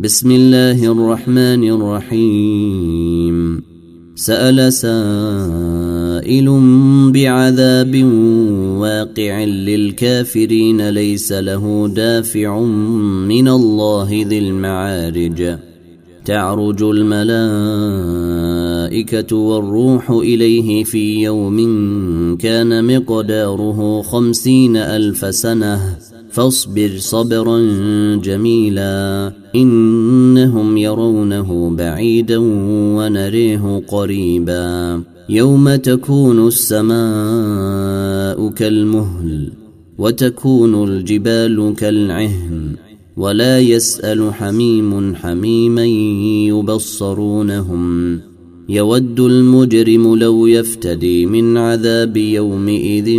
بسم الله الرحمن الرحيم. سأل سائل بعذاب واقع للكافرين ليس له دافع من الله ذي المعارج. تعرج الملائكة والروح إليه في يوم كان مقداره 50,000 سنة فاصبر صبرا جميلا إنهم يرونه بعيدا ونريه قريبا. يوم تكون السماء كالمهل وتكون الجبال كالعهن ولا يسأل حميم حميما يبصرونهم. يود المجرم لو يفتدي من عذاب يومئذ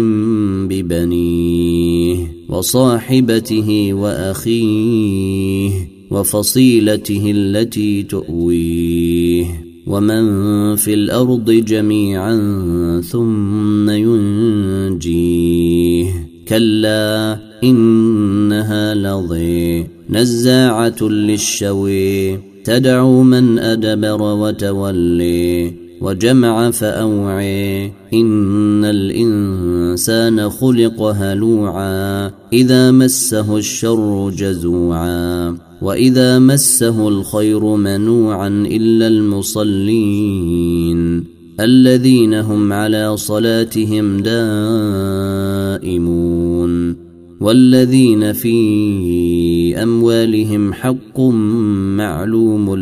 ببنيه وصاحبته وأخيه وفصيلته التي تؤويه ومن في الأرض جميعا ثم ينجيه. كلا إنها لظى نزاعة للشوى تدعو من أدبر وتولي وجمع فأوعي. إن الإنسان خلق هلوعا إذا مسه الشر جزوعا وإذا مسه الخير منوعا إلا المصلين الذين هم على صلاتهم دائمون والذين في أموالهم حق معلوم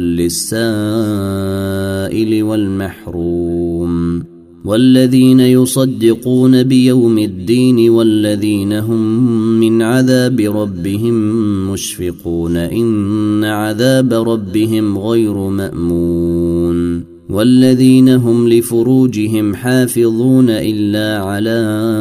للسائل والمحروم والذين يصدقون بيوم الدين والذين هم من عذاب ربهم مشفقون إن عذاب ربهم غير مأمون والذين هم لفروجهم حافظون إلا على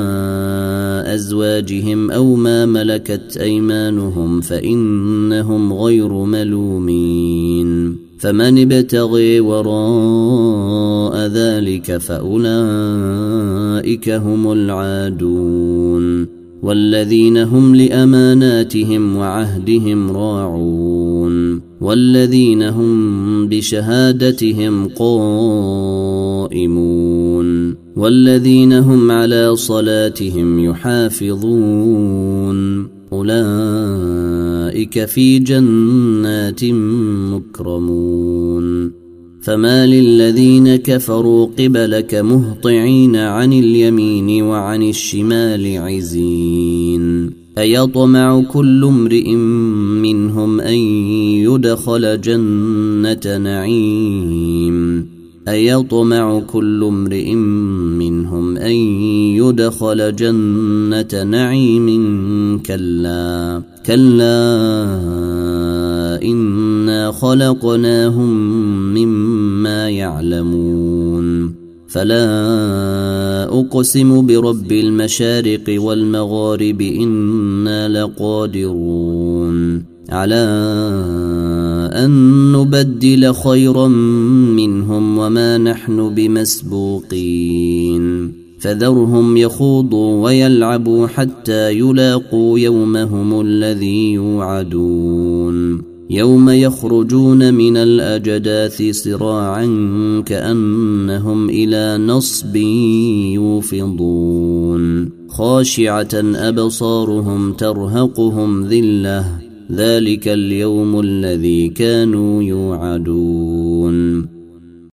أزواجهم أو ما ملكت أيمانهم فإنهم غير ملومين. فمن ابتغي وراء ذلك فأولئك هم العادون والذين هم لأماناتهم وعهدهم راعون والذين هم بشهادتهم قائمون والذين هم على صلاتهم يحافظون أولئك في جنات مكرمون. فما للذين كفروا قبلك مهطعين عن اليمين وعن الشمال عزين. أيطمع كل امرئ منهم أن يدخل جنة نعيم أيطمع كل امرئ منهم أن يدخل جنة نعيم كلا إنا خلقناهم مما يعلمون. فلا أقسم برب المشارق والمغارب إنا لقادرون على أن نبدل خيرا منهم وما نحن بمسبوقين. فذرهم يخوضوا ويلعبوا حتى يلاقوا يومهم الذي يوعدون. يوم يخرجون من الأجداث سراعا كأنهم إلى نصب يوفضون. خاشعة أبصارهم ترهقهم ذلة ذلك اليوم الذي كانوا يوعدون.